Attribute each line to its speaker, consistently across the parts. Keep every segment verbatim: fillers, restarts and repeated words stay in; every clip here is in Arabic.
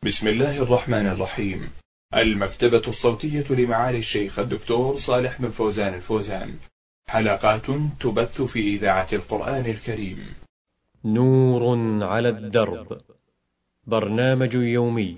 Speaker 1: بسم الله الرحمن الرحيم. المكتبة الصوتية لمعالي الشيخ الدكتور صالح بن فوزان الفوزان، حلقات تبث في إذاعة القرآن الكريم.
Speaker 2: نور على الدرب، برنامج يومي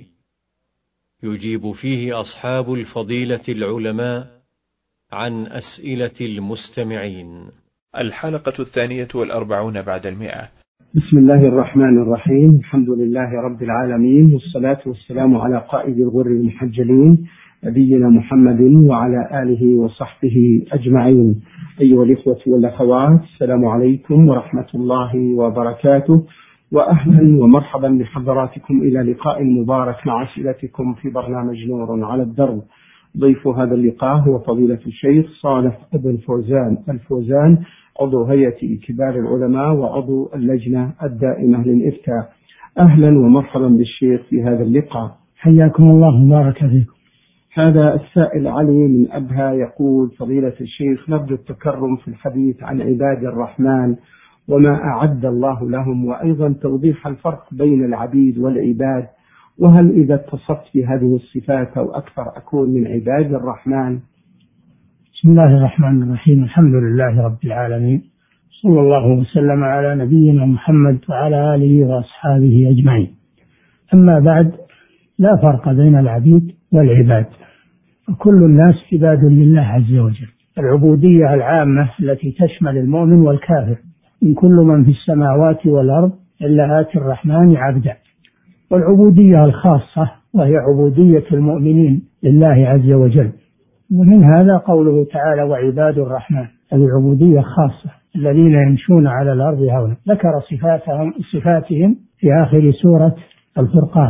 Speaker 2: يجيب فيه أصحاب الفضيلة العلماء عن أسئلة المستمعين.
Speaker 1: الحلقة الثانية والأربعون بعد المئة.
Speaker 3: بسم الله الرحمن الرحيم. الحمد لله رب العالمين، والصلاة والسلام على قائد الغر المحجلين نبينا محمد وعلى آله وصحبه أجمعين. أيها الإخوة والأخوات، السلام عليكم ورحمة الله وبركاته، وأهلا ومرحبا بحضراتكم إلى لقاء مبارك مع أسئلتكم في برنامج نور على الدرب. ضيف هذا اللقاء هو فضيلة الشيخ صالح بن فوزان الفوزان، عضو هيئة كبار العلماء وعضو اللجنة الدائمة للإفتاء. أهلا ومرحبا بالشيخ في هذا اللقاء.
Speaker 4: حياكم الله وبارك فيكم.
Speaker 3: هذا السائل علي من أبها يقول: فضيلة الشيخ، نرجو التكرم في الحديث عن عباد الرحمن وما أعد الله لهم، وأيضا توضيح الفرق بين العبيد والعباد، وهل إذا اتصفت بهذه الصفات أو أكثر أكون من عباد الرحمن؟
Speaker 4: بسم الله الرحمن الرحيم. الحمد لله رب العالمين، صلى الله وسلم على نبينا محمد وعلى آله وأصحابه أجمعين. أما بعد، لا فرق بين العبيد والعباد، وكل الناس عباد لله عز وجل. العبودية العامة التي تشمل المؤمن والكافر، إن كل من في السماوات والأرض إلا آتي الرحمن عبدا. والعبودية الخاصة وهي عبودية المؤمنين لله عز وجل، ومن هذا قوله تعالى: وعباد الرحمن، العبودية خاصة الذين يمشون على الأرض هونا. ذكر صفاتهم صفاتهم في آخر سورة الفرقان،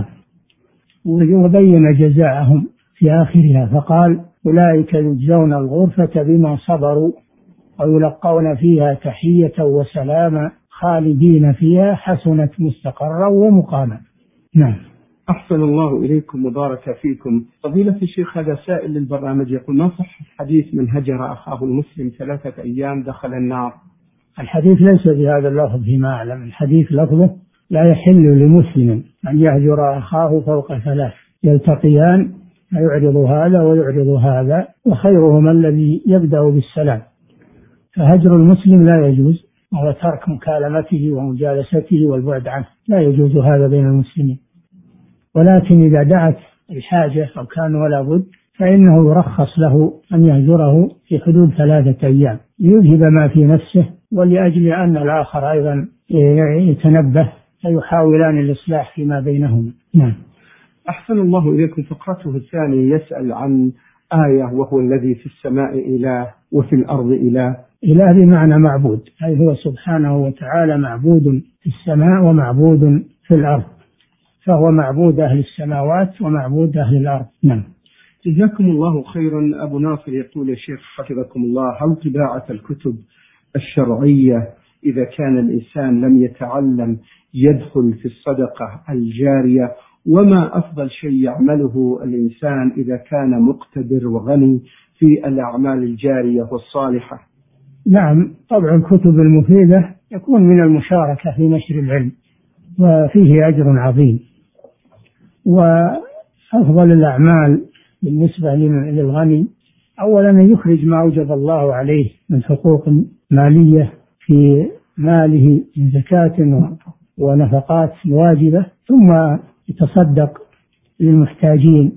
Speaker 4: وبين جزاءهم في آخرها فقال: أولئك يجزون الغرفة بما صبروا ويلقون فيها تحية وسلاما خالدين فيها حسنت مستقرا ومقاما. نعم.
Speaker 3: أحسن الله إليكم وبارك فيكم. فضيلة الشيخ، هذا سائل للبرنامج يقول: ما صح الحديث من هجر أخاه المسلم ثلاثة أيام دخل النار؟
Speaker 4: الحديث ليس بهذا اللفظ فيما أعلم. الحديث لفظه: لا يحل لمسلم أن يهجر أخاه فوق ثلاث، يلتقيان فيعرض هذا ويعرض هذا، وخيرهما الذي يبدأ بالسلام. فهجر المسلم لا يجوز، وهو ترك مكالمته ومجالسته والبعد عنه، لا يجوز هذا بين المسلمين. ولكن إذا دعت الحاجة أو كان ولا بد فإنه يرخص له أن يهجره في حدود ثلاثة أيام ليذهب ما في نفسه، ولأجل أن الآخر أيضا يتنبه فيحاولان الإصلاح فيما بينهما. نعم.
Speaker 3: أحسن الله إليكم. فقرته الثانية يسأل عن آية: وهو الذي في السماء إله وفي الأرض إله.
Speaker 4: إله بمعنى معبود، أي هو سبحانه وتعالى معبود في السماء ومعبود في الأرض، فهو معبود أهل السماوات ومعبود أهل الأرض. نعم.
Speaker 3: جزاكم الله خيرا. أبو ناصر يقول: يا شيخ حفظكم الله، هل طباعة الكتب الشرعية إذا كان الإنسان لم يتعلم يدخل في الصدقة الجارية؟ وما أفضل شيء يعمله الإنسان إذا كان مقتدر وغني في الأعمال الجارية والصالحة؟
Speaker 4: نعم، طبع الكتب المفيدة يكون من المشاركة في نشر العلم، وفيه أجر عظيم. وأفضل الأعمال بالنسبة للغني أولا أن يخرج ما أوجب الله عليه من حقوق مالية في ماله من زكاة ونفقات واجبة، ثم يتصدق للمحتاجين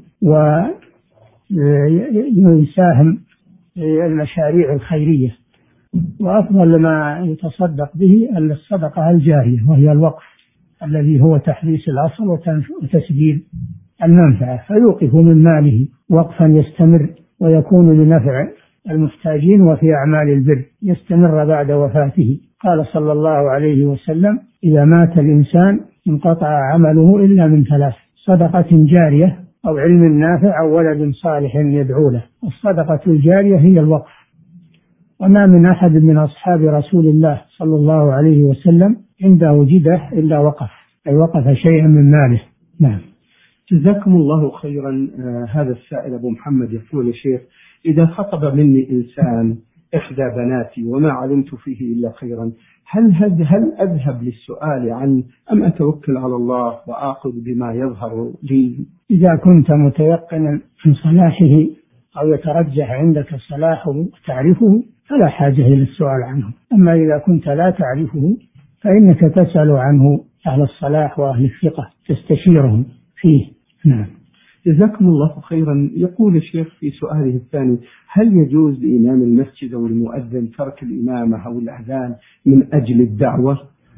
Speaker 4: ويساهم في المشاريع الخيرية. وأفضل ما يتصدق به الصدقة الجارية، وهي الوقف الذي هو تحديث الأصل وتسجيل المنفعة، فيوقف من ماله وقفا يستمر ويكون لنفع المحتاجين وفي أعمال البر يستمر بعد وفاته. قال صلى الله عليه وسلم: إذا مات الإنسان انقطع عمله إلا من ثلاث: صدقة جارية أو علم نافع أو ولد صالح يدعو له. الصدقة الجارية هي الوقف، وما من أحد من أصحاب رسول الله صلى الله عليه وسلم عنده جدة إلا وقف، أي وقف شيئا من ماله. نعم.
Speaker 3: جزاكم الله خيرا. آه هذا السائل أبو محمد يقول: يا شيخ، إذا خطب مني إنسان إحدى بناتي وما علمت فيه إلا خيرا، هل هل هل أذهب للسؤال عنه أم أتوكل على الله وآخذ بما يظهر لي؟
Speaker 4: إذا كنت متيقنا من صلاحه أو يترجح عندك صلاحه وتعرفه فلا حاجة إلى السؤال عنه. أما إذا كنت لا تعرفه فإنك تسأل عنه أهل الصلاح وأهل الثقة تستشيرهم فيه. نعم.
Speaker 3: جزاكم الله خيرا. يقول الشيخ في سؤاله الثاني: هل يجوز لإمام المسجد أو المؤذن ترك الإمامة أو الأذان من أجل الدعوة؟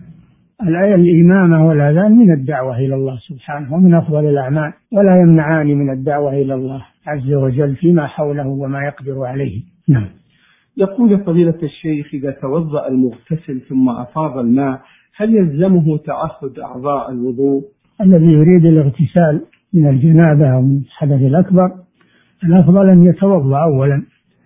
Speaker 4: الإمامة والأذان من الدعوة إلى الله سبحانه ومن أفضل الأعمال، ولا يمنعان من الدعوة إلى الله عز وجل فيما حوله وما يقدر عليه. نعم.
Speaker 3: يقول فضيلة الشيخ: إذا توضأ المغتسل ثم أفاض الماء هل يلزمه تعهد أعضاء الوضوء؟
Speaker 4: الذي يريد الاغتسال من الجنابة أو من الحدث الأكبر الأفضل أن يتوضأ أولا،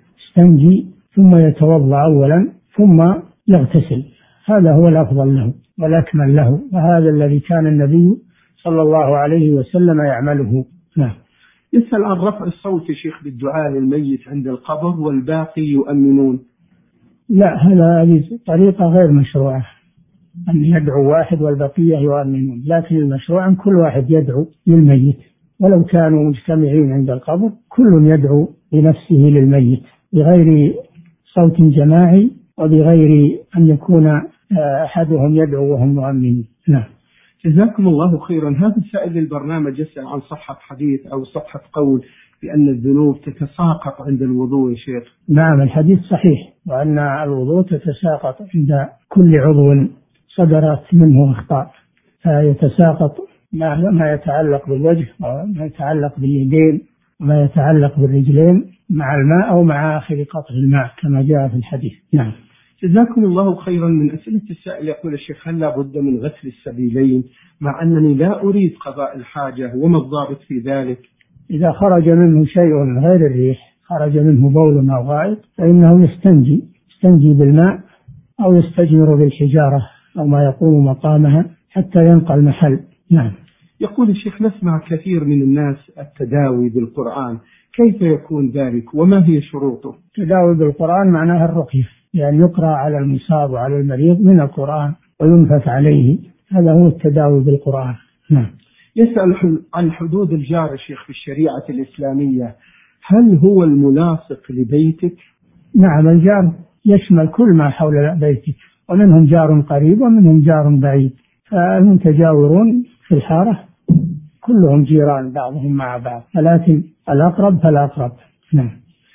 Speaker 4: يستنجي ثم يتوضأ أولا ثم يغتسل، هذا هو الأفضل له والأكمل له، وهذا الذي كان النبي صلى الله عليه وسلم يعمله. نعم.
Speaker 3: يسأل عن رفع الصوت شيخ بالدعاء للميت عند القبر والباقي يؤمنون.
Speaker 4: لا، هذه طريقة غير مشروعة، أن يدعو واحد والبقية يؤمنون، لكن المشروع أن كل واحد يدعو للميت، ولو كانوا مجتمعين عند القبر كل يدعو لنفسه للميت بغير صوت جماعي وبغير أن يكون أحدهم يدعو وهم مؤمنين. نعم.
Speaker 3: جزاكم الله خيرا. هذا السائل للبرنامج يسأل عن صحة حديث أو صحة قول بأن الذنوب تتساقط عند الوضوء يا شيخ.
Speaker 4: نعم، الحديث صحيح، وأن الوضوء تتساقط عند كل عضو صدرت منه أخطاء، فيتساقط ما يتعلق بالوجه وما يتعلق باليدين وما يتعلق بالرجلين مع الماء أو مع آخر قطر الماء كما جاء في الحديث. نعم.
Speaker 3: جزاكم الله خيرا. من أسئلة السائل يقول الشيخ: هل لا بد من غسل السبيلين مع أنني لا أريد قضاء الحاجة، وما الضابط في ذلك؟
Speaker 4: إذا خرج منه شيء غير الريح، خرج منه بول أو غائط، فإنه يستنجي يستنجي بالماء أو يستجمر بالحجارة أو ما يقوم مقامها حتى ينقى المحل. نعم.
Speaker 3: يقول الشيخ: نسمع كثير من الناس التداوي بالقرآن، كيف يكون ذلك وما هي شروطه؟
Speaker 4: التداوي بالقرآن معناها الرقية، يعني يقرأ على المصاب وعلى المريض من القرآن وينفث عليه، هذا هو التداوي بالقرآن. نعم.
Speaker 3: يسأل عن حدود الجار الشيخ في الشريعة الإسلامية، هل هو الملاصق لبيتك؟
Speaker 4: نعم، الجار يشمل كل ما حول بيتك، ومنهم جار قريب ومنهم جار بعيد، فالمتجاورون في الحارة كلهم جيران بعضهم مع بعض، ولكن الأقرب فالأقرب. نعم.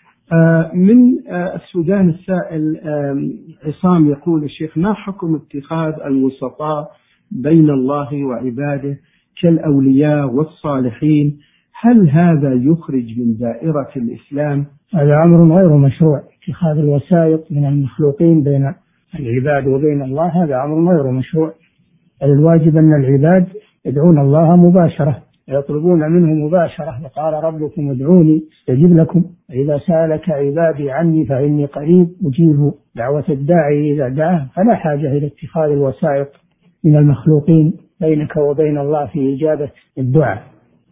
Speaker 3: آه من آه السودان السائل آه عصام يقول الشيخ: ما حكم اتخاذ الوسطاء بين الله وعباده كالأولياء والصالحين؟ هل هذا يخرج من دائرة الإسلام؟
Speaker 4: هذا أمر غير مشروع، اتخاذ الوسائط من المخلوقين بين العباد وبين الله هذا أمر غير مشروع. الواجب أن العباد يدعون الله مباشرة، يطلبون منه مباشرة، وقال ربكم ادعوني استجب لكم، إذا سألك عبادي عني فإني قريب أجيب دعوة الداعي إذا دعاه، فلا حاجة إلى اتخاذ الوسائط من المخلوقين بينك وبين الله في إجابة الدعاء.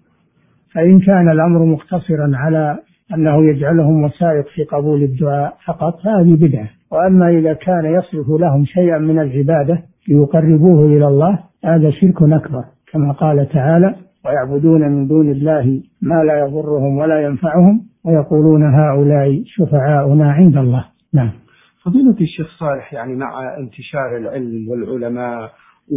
Speaker 4: فإن كان الأمر مقتصرا على أنه يجعلهم وسائط في قبول الدعاء فقط هذه بدعة، وأما إذا كان يصرف لهم شيئا من العبادة ليقربوه إلى الله هذا شرك أكبر، كما قال تعالى: ويعبدون من دون الله ما لا يضرهم ولا ينفعهم ويقولون هؤلاء شفعاؤنا عند الله. نعم.
Speaker 3: فضيلة الشيخ صالح، يعني مع انتشار العلم والعلماء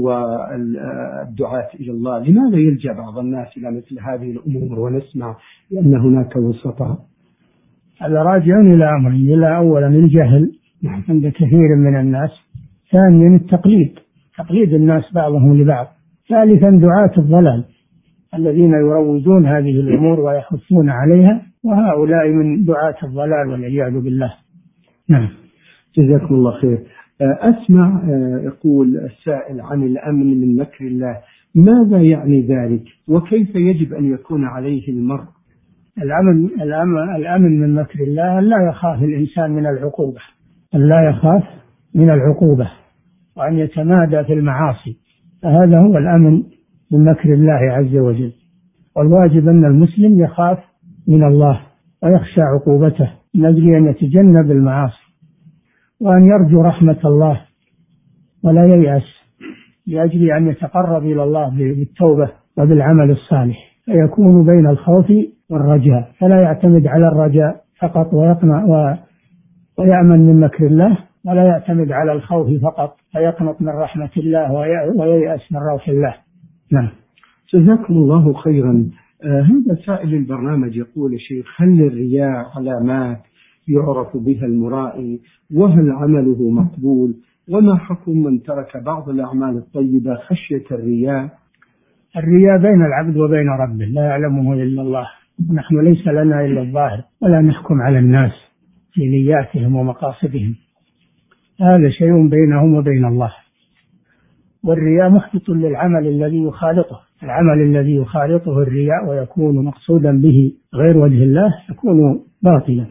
Speaker 3: والدعاة إلى الله لماذا يلجأ بعض الناس إلى مثل هذه الأمور ونسمع بأن هناك وسطاء؟
Speaker 4: هذا راجع إلى أمرين: إلى أولا الجهل عند كثير من الناس، ثانيا التقليد، تقليد الناس بعضهم لبعض، ثالثا دعاة الضلال الذين يروجون هذه الأمور ويحثون عليها، وهؤلاء من دعاة الضلال والعياذ بالله. نعم.
Speaker 3: جزاكم الله خير. أسمع يقول السائل عن الأمن من مكر الله، ماذا يعني ذلك وكيف يجب أن يكون عليه المرء؟
Speaker 4: الأمن, الأمن, الأمن من مكر الله أن لا يخاف الإنسان من العقوبة، أن لا يخاف من العقوبة وأن يتمادى في المعاصي، فهذا هو الأمن من مكر الله عز وجل. والواجب أن المسلم يخاف من الله ويخشى عقوبته من أجل أن يتجنب المعاصي وأن يرجو رحمة الله ولا ييأس لأجل أن يتقرب إلى الله بالتوبة وبالعمل الصالح، فيكون بين الخوف والرجاء، فلا يعتمد على الرجاء فقط ويقنع ويأمن من مكر الله، ولا يعتمد على الخوف فقط فيقنط من رحمة الله وييأس من روح الله. نعم.
Speaker 3: جزاكم الله خيرا. آه هذا سائل البرنامج يقول: شيخ، هل للرياء علامات يعرف بها المرائي؟ وهل عمله مقبول؟ وما حكم من ترك بعض الأعمال الطيبة خشية الرياء؟
Speaker 4: الرياء بين العبد وبين ربه، لا يعلمه إلا الله، نحن ليس لنا إلا الظاهر، ولا نحكم على الناس في نياتهم ومقاصدهم، هذا شيء بينهم وبين الله. والرياء محبط للعمل الذي يخالطه، العمل الذي يخالطه الرياء ويكون مقصودا به غير وجه الله يكون باطلا،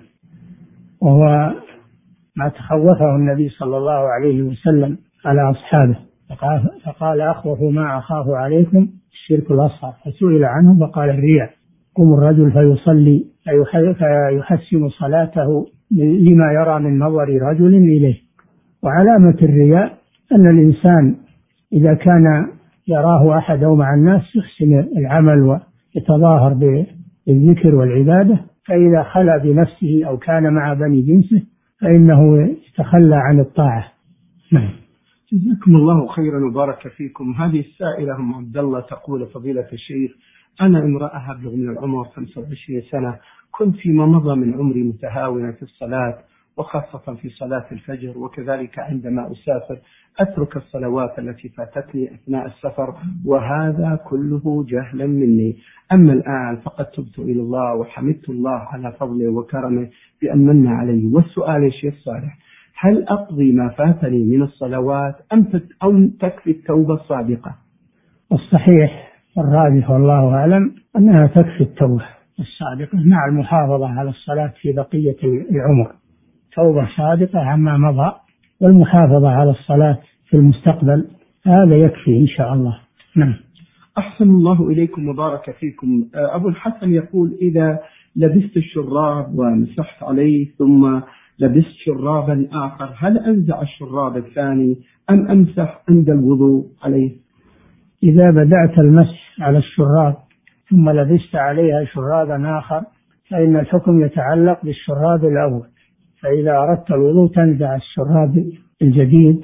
Speaker 4: وهو ما تخوفه النبي صلى الله عليه وسلم على أصحابه، فقال: أخوف ما أخاف عليكم الشرك الأصغر، فسئل عنه فقال: الرياء. قم الرجل فيصلي فيحسن صلاته لما يرى من نظر رجل إليه. وعلامة الرياء أن الإنسان إذا كان يراه أحد أو مع الناس يحسن العمل ويتظاهر بالذكر والعبادة، فإذا خلى بنفسه أو كان مع بني جنسه فإنه يتخلى عن الطاعة. نعم.
Speaker 3: جزاكم الله خيرا وبارك فيكم. هذه السائلة أم عبد الله تقول: فضيلة الشيخ، أنا امرأة أبلغ من العمر خمسة وعشرين سنة، كنت فيما مضى من عمري متهاونة في الصلاة، وخاصة في صلاة الفجر، وكذلك عندما أسافر أترك الصلوات التي فاتتني أثناء السفر، وهذا كله جهلا مني. أما الآن فقد تبت إلى الله وحمدت الله على فضله وكرمه بأن من علي. والسؤال يا شيخ صالح: هل أقضي ما فاتني من الصلوات أم تكفي التوبة الصادقة؟
Speaker 4: الصحيح الراجح والله أعلم أنها تكفي التوبة الصادقة مع المحافظة على الصلاة في بقية العمر، توبة صادقة عما مضى والمحافظة على الصلاة في المستقبل، هذا يكفي إن شاء الله. نعم.
Speaker 3: أحسن الله إليكم وبارك فيكم. أبو الحسن يقول: إذا لبست الشراب ومسحت عليه ثم لبست شرابا آخر، هل أنزع الشراب الثاني أم أمسح عند الوضوء عليه؟
Speaker 4: إذا بدأت المسح على الشراب ثم لبست عليها شرابا آخر فإن الحكم يتعلق بالشراب الأول، فإذا أردت الوضوء تنزع الشراب الجديد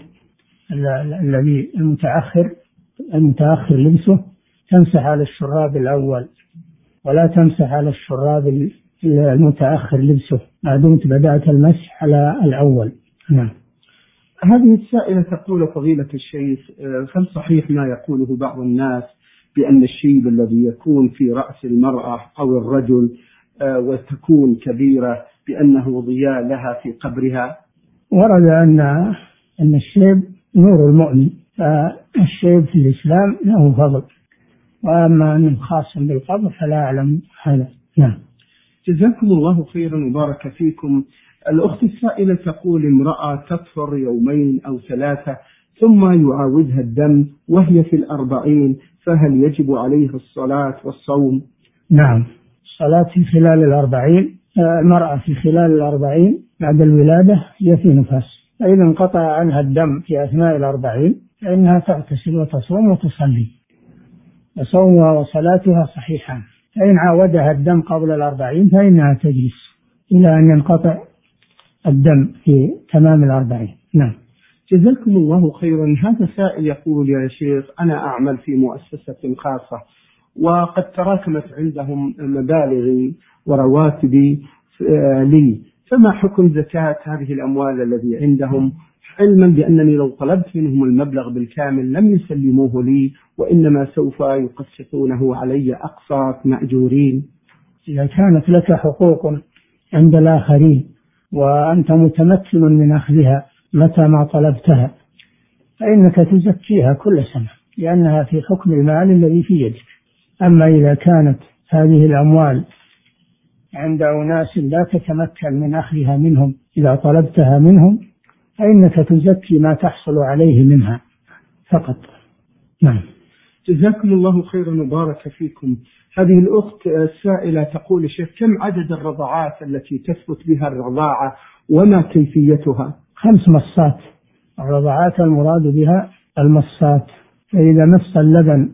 Speaker 4: الذي المتأخر المتأخر لبسه، تمسح على الشراب الأول ولا تمسح على الشراب المتأخر لبسه ما دمت بدأت المسح على الأول. نعم.
Speaker 3: هذه السائلة تقول: فضيلة الشيخ، هل صحيح ما يقوله بعض الناس بأن الشيب الذي يكون في رأس المرأة أو الرجل وتكون كبيرة بأنه ضياء لها في قبرها؟
Speaker 4: ورد أن أن الشيب نور المؤمن، فالشيب في الإسلام له فضل، وأما أنه خاص بالقبر فلا أعلم هذا. نعم.
Speaker 3: جزاكم الله خيرا وبارك فيكم. الأخت السائلة تقول: امرأة تطهر يومين أو ثلاثة ثم يعاودها الدم وهي في الأربعين، فهل يجب عليها الصلاة والصوم؟
Speaker 4: نعم، الصلاة في خلال الأربعين، المرأة في خلال الأربعين بعد الولادة هي في نفاس، فإذا انقطع عنها الدم في أثناء الأربعين فإنها تغتسل وتصوم وتصلي، وصومها وصلاتها صحيحان. فإن عاودها الدم قبل الأربعين فإنها تجلس إلى أن ينقطع الدم في تمام الأربعين. نعم.
Speaker 3: جزاكم الله خيرا. هذا سائل يقول: يا شيخ، أنا أعمل في مؤسسة خاصة وقد تراكمت عندهم مبالغي ورواتبي لي، فما حكم زكاة هذه الأموال الذي عندهم، علما بأنني لو طلبت منهم المبلغ بالكامل لم يسلموه لي، وإنما سوف يقسطونه علي أقساط مأجورين؟
Speaker 4: إذا كانت لك حقوق عند الآخرين وأنت متمكن من أخذها متى ما طلبتها فإنك تزكيها كل سنة، لأنها في حكم المال الذي في يدك. أما إذا كانت هذه الأموال عند أناس لا تتمكن من أخذها منهم إذا طلبتها منهم فإنك تزكي ما تحصل عليه منها فقط. نعم.
Speaker 3: جزاكم الله خيرا وبارك فيكم. هذه الأخت السائلة تقول: شيخ، كم عدد الرضعات التي تثبت بها الرضاعة وما كيفيتها؟
Speaker 4: خمس مصات الرضعات المراد بها المصات. فإذا مص اللبن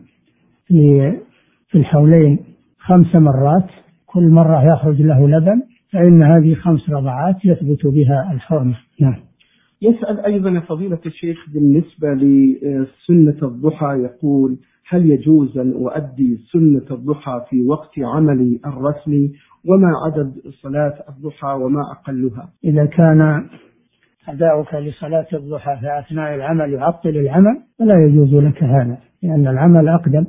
Speaker 4: في الحولين خمس مرات كل مرة يخرج له لبن فإن هذه خمس رضعات يثبت بها الحرمة. نعم.
Speaker 3: يسأل أيضا فضيلة الشيخ بالنسبة لسنة الضحى، يقول هل يجوز أن أؤدي سنة الضحى في وقت عملي الرسمي؟ وما عدد صلاة الضحى وما أقلها؟
Speaker 4: إذا كان أداؤك لصلاة الضحى في أثناء العمل يعطل العمل فلا يجوز لك هذا لأن العمل أقدم.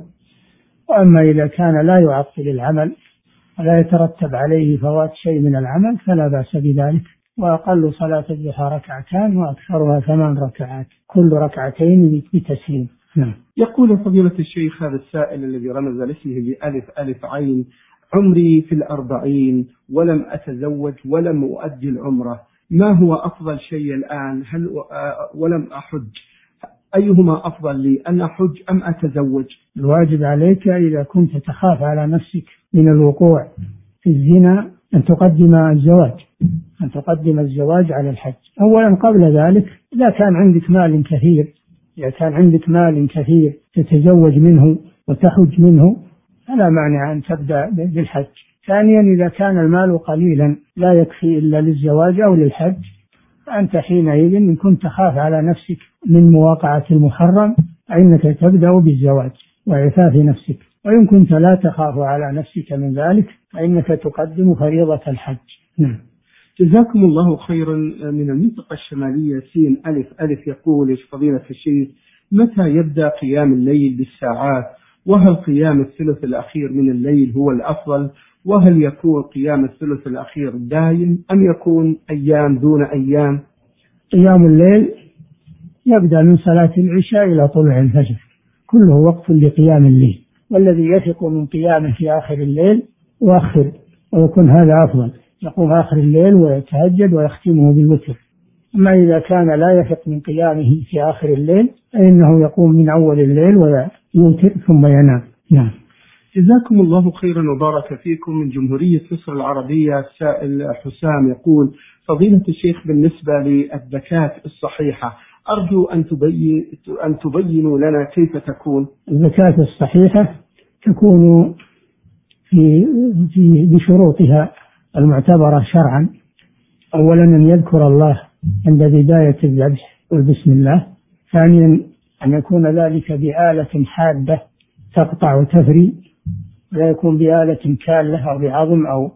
Speaker 4: وأما إذا كان لا يعطل العمل ولا يترتب عليه فوات شيء من العمل فلا بأس بذلك. وأقل صلاة الضحى ركعتان وأكثرها ثمان ركعات كل ركعتين بتسليم. نعم.
Speaker 3: يقول فضيلة الشيخ هذا السائل الذي رمز لاسمه بألف ألف عين: عمري في الأربعين ولم أتزوج ولم أؤدي العمرة، ما هو أفضل شيء الآن؟ هل ولم أحج، أيهما أفضل لي، أن أحج أم أتزوج؟
Speaker 4: الواجب عليك إذا كنت تخاف على نفسك من الوقوع في الزنا أن تقدم الزواج أن تقدم الزواج على الحج أولا. قبل ذلك إذا كان عندك مال كثير إذا كان عندك مال كثير تتزوج منه وتحج منه فلا مانع أن تبدأ بالحج. ثانيا إذا كان المال قليلا لا يكفي إلا للزواج أو للحج فأنت حينئذ إن كنت تخاف على نفسك من مواقعة المحرم فإنك تبدأ بالزواج وعفاف نفسك. وإن كنت لا تخاف على نفسك من ذلك فإنك تقدم فريضة الحج. نعم.
Speaker 3: جزاكم الله خيرا. من المنطقة الشمالية سين ألف ألف يقول فضيلة الشيخ: متى يبدأ قيام الليل بالساعات؟ وهل قيام الثلث الأخير من الليل هو الأفضل؟ وهل يكون قيام الثلث الأخير دائم أم يكون أيام دون أيام؟
Speaker 4: قيام الليل يبدأ من صلاة العشاء إلى طلوع الفجر كله وقت لقيام الليل، والذي يثق من قيامه في آخر الليل وأخر ويكون هذا أفضل، يقوم آخر الليل ويتهجد ويختمه بالوتر. أما إذا كان لا يثق من قيامه في آخر الليل فإنه يقوم من أول الليل ويوتر ثم ينام. نعم.
Speaker 3: جزاكم الله خيرا وبارك فيكم. من جمهورية مصر العربية السائل حسام يقول: فضيلة الشيخ بالنسبة للزكاة الصحيحة أرجو أن تبين أن تبينوا لنا كيف تكون.
Speaker 4: الزكاة الصحيحة تكون في في بشروطها المعتبرة شرعا. أولا أن يذكر الله عند بداية الذبح والبسم الله. ثانيا أن يكون ذلك بآلة حادة تقطع وتفري، لا يكون بآلة كالة أو بعظم أو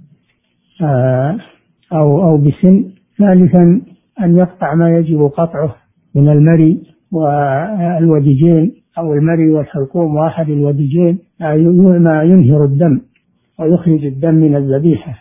Speaker 4: أو أو بسن. ثالثا أن يقطع ما يجب قطعه من المري والوديجين أو المري والحلقوم واحد الوديجين ما ينهر الدم ويخرج الدم من الذبيحة.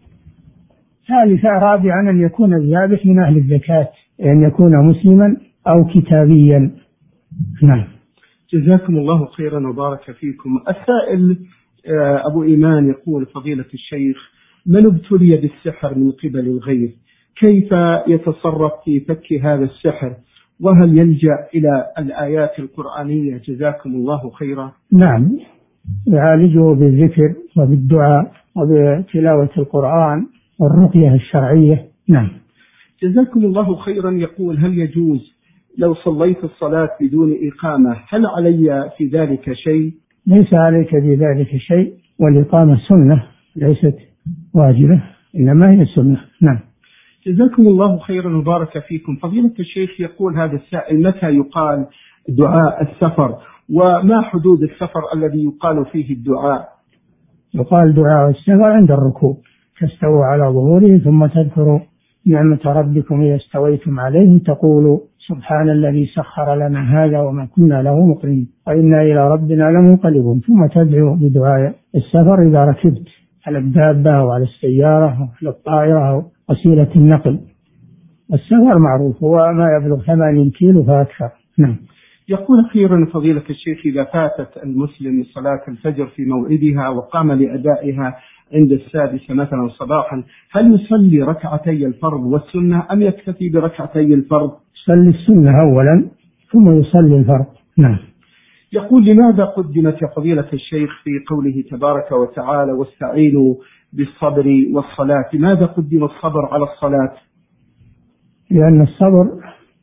Speaker 4: ثالثا رابعا أن يكون الذابح من أهل الزكاة، أن يكون مسلما أو كتابيا. نعم.
Speaker 3: جزاكم الله خيرا وبارك فيكم. السائل أبو إيمان يقول: فضيلة الشيخ، من ابتلي بالسحر من قبل الغير كيف يتصرف في فك هذا السحر؟ وهل يلجأ إلى الآيات القرآنية؟ جزاكم الله خيرا.
Speaker 4: نعم، يعالجه بالذكر وبالدعاء وبتلاوة القرآن والرقية الشرعية. نعم.
Speaker 3: جزاكم الله خيرا. يقول: هل يجوز لو صليت الصلاة بدون إقامة هل علي في ذلك شيء؟
Speaker 4: ليس عليك في ذلك شيء، والإقامة سنة ليست واجبة إنما هي سنة. نعم.
Speaker 3: جزاكم الله خيرا وبارك فيكم. فضيلة الشيخ يقول هذا السائل: متى يقال دعاء السفر؟ وما حدود السفر الذي يقال فيه الدعاء؟
Speaker 4: يقال دعاء السفر عند الركوب، تستووا على ظهوره ثم تذكروا نعمة ربكم إذا استويتم عليه تقول سبحان الذي سخر لنا هذا وما كنا له مقرنين وإنا إلى ربنا لمنقلبون، ثم تدعو بدعاء السفر إذا ركبت على الدابة أو على السيارة أو على الطائرة أو وسيلة النقل. السفر معروف هو ما يبلغ ثمانين كيلو فأكثر. نعم.
Speaker 3: يقول أخيرا فضيلة الشيخ: إذا فاتت المسلم صلاة الفجر في موعدها وقام لأدائها عند السادسة مثلا صباحا هل يصلي ركعتي الفرض والسنة أم يكتفي بركعتي الفرض؟
Speaker 4: يصلي السنة أولا ثم يصلي الفرض. نعم.
Speaker 3: يقول: لماذا قدمت يا فضيلة الشيخ في قوله تبارك وتعالى واستعينوا بالصبر والصلاة، لماذا قدم الصبر على الصلاة؟
Speaker 4: لأن الصبر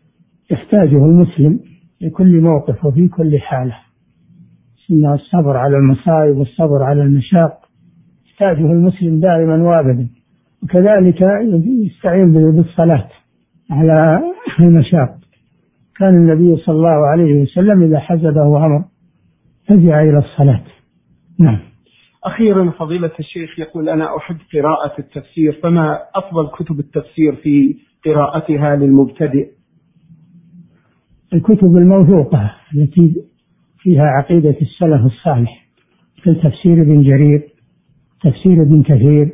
Speaker 4: يحتاجه المسلم في كل موقف وفي كل حالة. إن الصبر على المصائب والصبر على المشاق يحتاجه المسلم دائما وابدا، وكذلك يستعين بالصلاة على المشاق. كان النبي صلى الله عليه وسلم إذا حزبه أمر فزع إلى الصلاة. نعم.
Speaker 3: أخيرا فضيلة الشيخ يقول أنا أحب قراءة التفسير، فما أفضل كتب التفسير في قراءتها للمبتدئ؟
Speaker 4: الكتب الموثوقة التي فيها عقيدة السلف الصالح، كتفسير ابن جرير، تفسير ابن كثير،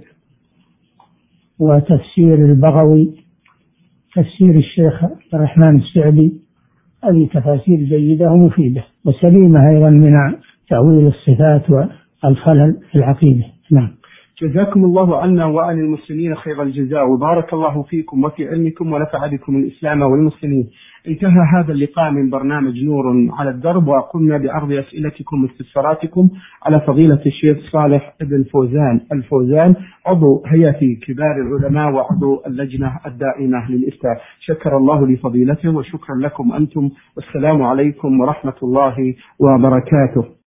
Speaker 4: وتفسير البغوي، تفسير الشيخ الرحمن السعدي. هذه تفاسير جيدة ومفيدة وسليمة أيضا من تأويل الصفات والخلل في العقيدة. نعم.
Speaker 3: جزاكم الله عنا وعن المسلمين خير الجزاء، وبارك الله فيكم وفي علمكم ونفع بكم الإسلام والمسلمين. انتهى هذا اللقاء من برنامج نور على الدرب، وقمنا بعرض أسئلتكم واستفساراتكم على فضيلة الشيخ صالح بن فوزان الفوزان، عضو هيئة كبار العلماء وعضو اللجنة الدائمة للإفتاء. شكر الله لفضيلته وشكرا لكم أنتم، والسلام عليكم ورحمة الله وبركاته.